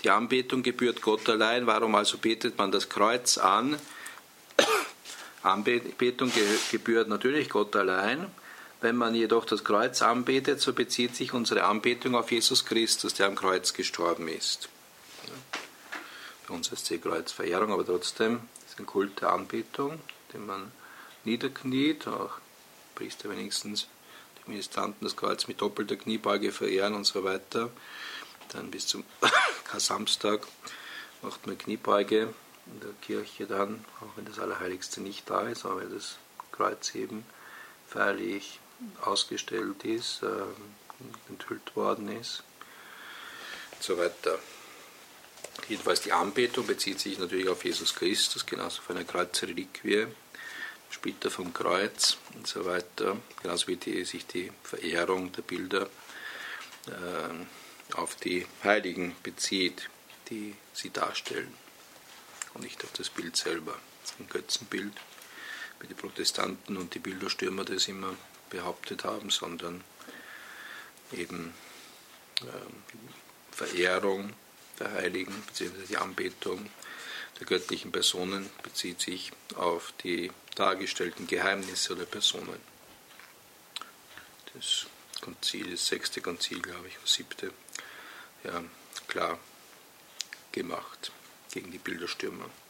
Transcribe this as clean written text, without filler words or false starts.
Die Anbetung gebührt Gott allein. Warum also betet man das Kreuz an? Anbetung gebührt natürlich Gott allein. Wenn man jedoch das Kreuz anbetet, so bezieht sich unsere Anbetung auf Jesus Christus, der am Kreuz gestorben ist. Bei uns ist die Kreuzverehrung, aber trotzdem ist ein Kult der Anbetung, den man niederkniet, auch Priester wenigstens, die Ministranten das Kreuz mit doppelter Kniebeuge verehren und so weiter. Dann bis zum Kar-Samstag macht man Kniebeuge in der Kirche dann, auch wenn das Allerheiligste nicht da ist, aber wenn das Kreuz eben feierlich ausgestellt ist, enthüllt worden ist und so weiter. Jedenfalls die Anbetung bezieht sich natürlich auf Jesus Christus, genauso auf eine Kreuzreliquie, Splitter vom Kreuz und so weiter, genauso wie sich die Verehrung der Bilder auf die Heiligen bezieht, die sie darstellen und nicht auf das Bild selber. Das ist ein Götzenbild, wie die Protestanten und die Bilderstürmer das immer behauptet haben, sondern eben Verehrung der Heiligen bzw. die Anbetung der göttlichen Personen bezieht sich auf die dargestellten Geheimnisse oder Personen. Das Konzil, das 6. Konzil, glaube ich, das 7. Ja, klar gemacht gegen die Bilderstürmer.